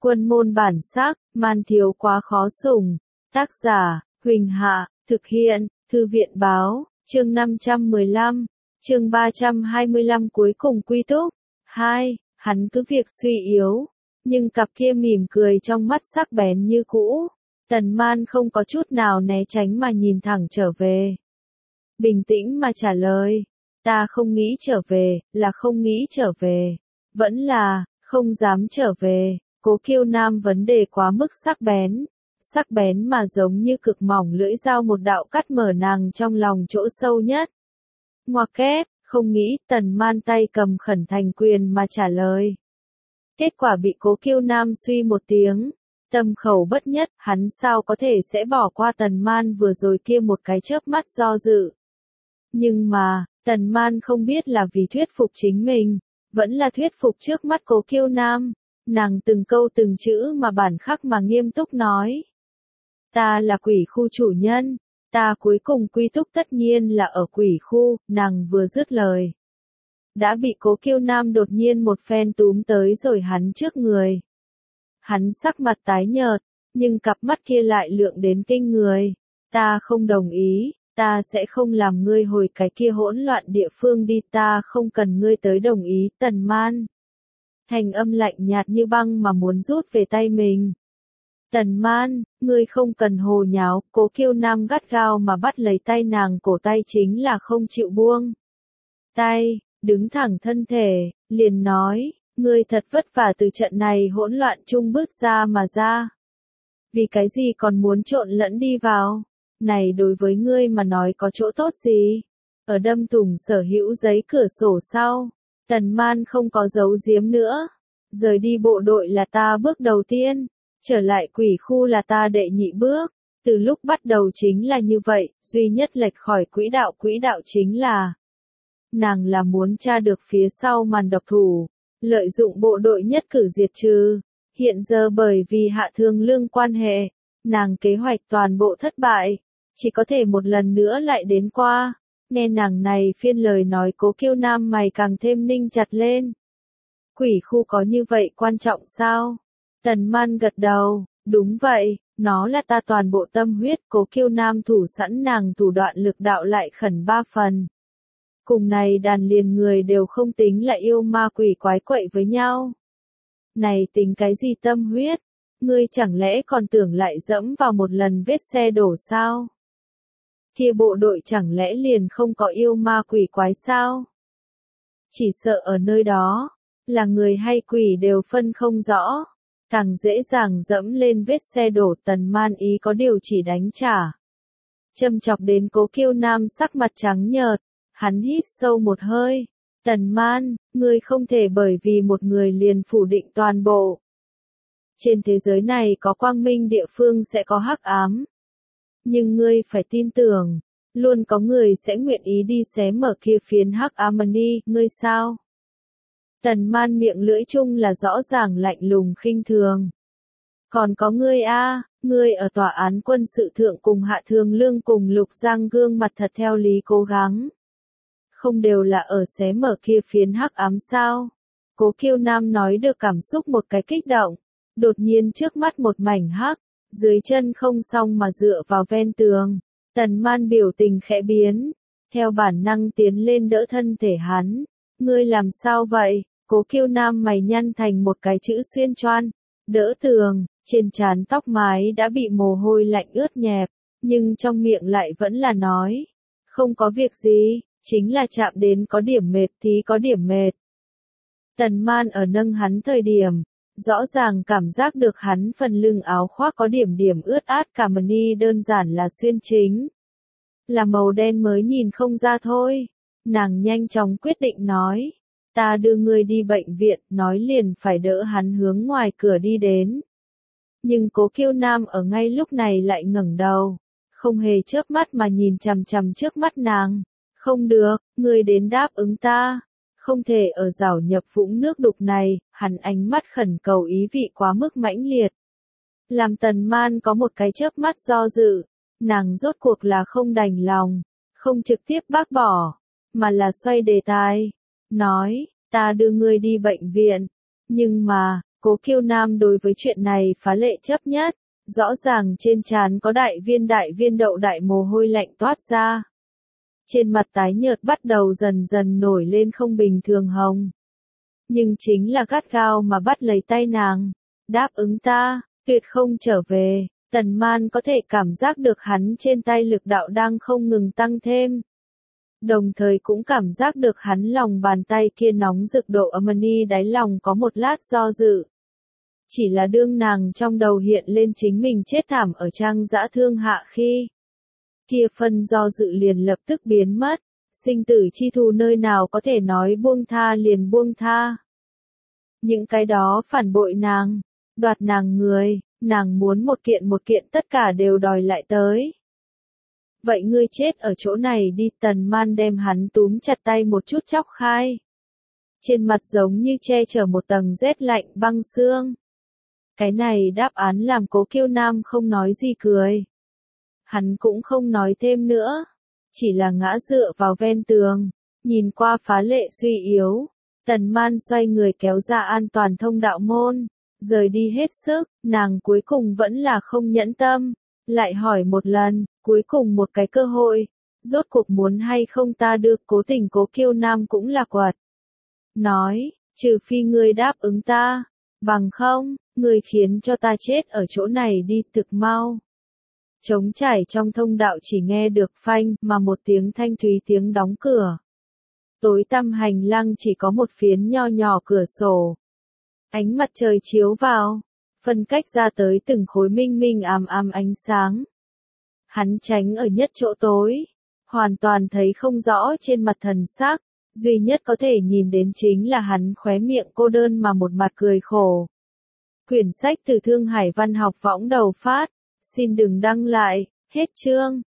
Quân môn bản sắc, man thiếu quá khó sủng. Tác giả, Huỳnh Hạ, thực hiện, Thư viện báo, chương 515, chương 325 cuối cùng quy túc. 2. Hắn cứ việc suy yếu, nhưng cặp kia mỉm cười trong mắt sắc bén như cũ. Tần Man không có chút nào né tránh mà nhìn thẳng trở về. Bình tĩnh mà trả lời, ta không nghĩ trở về, là không nghĩ trở về. Vẫn là, không dám trở về. Cố Kiêu Nam vấn đề quá mức sắc bén mà giống như cực mỏng lưỡi dao một đạo cắt mở nàng trong lòng chỗ sâu nhất. Ngoặc kép, không nghĩ, Tần Man tay cầm khẩn thành quyền mà trả lời. Kết quả bị Cố Kiêu Nam suy một tiếng, tâm khẩu bất nhất, hắn sao có thể sẽ bỏ qua Tần Man vừa rồi kia một cái chớp mắt do dự. Nhưng mà, Tần Man không biết là vì thuyết phục chính mình, vẫn là thuyết phục trước mắt Cố Kiêu Nam. Nàng từng câu từng chữ mà bản khắc mà nghiêm túc nói. Ta là quỷ khu chủ nhân, ta cuối cùng quy túc tất nhiên là ở quỷ khu, nàng vừa dứt lời. Đã bị Cố Kiêu Nam đột nhiên một phen túm tới rồi hắn trước người. Hắn sắc mặt tái nhợt, nhưng cặp mắt kia lại lượng đến kinh người. Ta không đồng ý, ta sẽ không làm ngươi hồi cái kia hỗn loạn địa phương đi, ta không cần ngươi tới đồng ý. Tần Man. Thành âm lạnh nhạt như băng mà muốn rút về tay mình. Tần Man, ngươi không cần hồ nháo, Cố Kiêu Nam gắt gao mà bắt lấy tay nàng, cổ tay chính là không chịu buông. Tay, đứng thẳng thân thể, liền nói, ngươi thật vất vả từ trận này hỗn loạn chung bước ra mà ra. Vì cái gì còn muốn trộn lẫn đi vào? Này đối với ngươi mà nói có chỗ tốt gì? Ở đâm thủng sở hữu giấy cửa sổ sau. Tần Man không có giấu giếm nữa. Rời đi bộ đội là ta bước đầu tiên. Trở lại quỷ khu là ta đệ nhị bước. Từ lúc bắt đầu chính là như vậy, duy nhất lệch khỏi quỹ đạo chính là nàng là muốn tra được phía sau màn độc thủ, lợi dụng bộ đội nhất cử diệt trừ. Hiện giờ bởi vì Hạ Thương Lương quan hệ, nàng kế hoạch toàn bộ thất bại, chỉ có thể một lần nữa lại đến qua. Nghe nàng này phiên lời nói, Cố Kiêu Nam mày càng thêm ninh chặt lên. Quỷ khu có như vậy quan trọng sao? Tần Man gật đầu, đúng vậy, nó là ta toàn bộ tâm huyết. Cố Kiêu Nam thủ sẵn nàng thủ đoạn lực đạo lại khẩn 3 phần. Cùng này đàn liền người đều không tính là yêu ma quỷ quái quậy với nhau. Này tính cái gì tâm huyết? Ngươi chẳng lẽ còn tưởng lại dẫm vào một lần vết xe đổ sao? Kia bộ đội chẳng lẽ liền không có yêu ma quỷ quái sao? Chỉ sợ ở nơi đó, là người hay quỷ đều phân không rõ, càng dễ dàng dẫm lên vết xe đổ. Tần Man ý có điều chỉ đánh trả. Châm chọc đến Cố Kiêu Nam sắc mặt trắng nhợt, hắn hít sâu một hơi. Tần Man, ngươi không thể bởi vì một người liền phủ định toàn bộ. Trên thế giới này có quang minh địa phương sẽ có hắc ám. Nhưng ngươi phải tin tưởng, luôn có người sẽ nguyện ý đi xé mở kia phiến hắc ám đi, ngươi sao? Tần Man miệng lưỡi chung là rõ ràng lạnh lùng khinh thường. Còn có ngươi a, ngươi ở tòa án quân sự thượng cùng Hạ Thương Lương cùng Lục Giang gương mặt thật theo lý cố gắng. Không đều là ở xé mở kia phiến hắc ám sao? Cố Kiêu Nam nói được cảm xúc một cái kích động. Đột nhiên trước mắt một mảnh hắc, dưới chân không xong mà dựa vào ven tường. Tần Man biểu tình khẽ biến, theo bản năng tiến lên đỡ thân thể hắn. Ngươi làm sao vậy? Cố Kiêu Nam mày nhăn thành một cái chữ xuyên choan. Đỡ tường, trên trán tóc mái đã bị mồ hôi lạnh ướt nhẹp, nhưng trong miệng lại vẫn là nói. Không có việc gì, chính là chạm đến có điểm mệt thì có điểm mệt. Tần Man ở nâng hắn thời điểm, rõ ràng cảm giác được hắn phần lưng áo khoác có điểm ướt át, cả mani đơn giản là xuyên chính. Là màu đen mới nhìn không ra thôi. Nàng nhanh chóng quyết định nói. Ta đưa ngươi đi bệnh viện, nói liền phải đỡ hắn hướng ngoài cửa đi đến. Nhưng Cố Kiêu Nam ở ngay lúc này lại ngẩng đầu, không hề chớp mắt mà nhìn chằm chằm trước mắt nàng. Không được, ngươi đến đáp ứng ta. Không thể ở rảo nhập vũng nước đục này. Hắn ánh mắt khẩn cầu ý vị quá mức mãnh liệt. Làm Tần Man có một cái chớp mắt do dự. Nàng rốt cuộc là không đành lòng, không trực tiếp bác bỏ, mà là xoay đề tài. Nói, ta đưa ngươi đi bệnh viện. Nhưng mà, Cố Kiêu Nam đối với chuyện này phá lệ chấp nhất, rõ ràng trên trán có đại viên đậu đại mồ hôi lạnh toát ra. Trên mặt tái nhợt bắt đầu dần dần nổi lên không bình thường hồng. Nhưng chính là gắt gao mà bắt lấy tay nàng. Đáp ứng ta, tuyệt không trở về. Tần Man có thể cảm giác được hắn trên tay lực đạo đang không ngừng tăng thêm. Đồng thời cũng cảm giác được hắn lòng bàn tay kia nóng rực độ amani đáy lòng có một lát do dự. Chỉ là đương nàng trong đầu hiện lên chính mình chết thảm ở trang dã thương hạ khi. Kia phân do dự liền lập tức biến mất. Sinh tử chi thù nơi nào có thể nói buông tha liền buông tha. Những cái đó phản bội nàng, đoạt nàng người, nàng muốn một kiện tất cả đều đòi lại tới. Vậy ngươi chết ở chỗ này đi. Tần Man đem hắn túm chặt tay một chút chóc khai. Trên mặt giống như che chở một tầng rét lạnh băng xương. Cái này đáp án làm Cố Kiêu Nam không nói gì cười. Hắn cũng không nói thêm nữa. Chỉ là ngã dựa vào ven tường. Nhìn qua phá lệ suy yếu. Tần Man xoay người kéo ra an toàn thông đạo môn. Rời đi hết sức. Nàng cuối cùng vẫn là không nhẫn tâm. Lại hỏi một lần. Cuối cùng một cái cơ hội. Rốt cuộc muốn hay không ta đưa. Cố Tình Cố Kiêu Nam cũng là quật. Nói. Trừ phi ngươi đáp ứng ta. Bằng không. Ngươi khiến cho ta chết ở chỗ này đi thực mau. Trống trải trong thông đạo chỉ nghe được phanh mà một tiếng thanh thúy tiếng đóng cửa. Tối tăm hành lang chỉ có một phiến nho nhỏ cửa sổ. Ánh mặt trời chiếu vào, phân cách ra tới từng khối minh ám ánh sáng. Hắn tránh ở nhất chỗ tối, hoàn toàn thấy không rõ trên mặt thần sắc, duy nhất có thể nhìn đến chính là hắn khóe miệng cô đơn mà một mặt cười khổ. Quyển sách từ Thương Hải Văn học võng đầu phát. Xin đừng đăng lại, hết chương.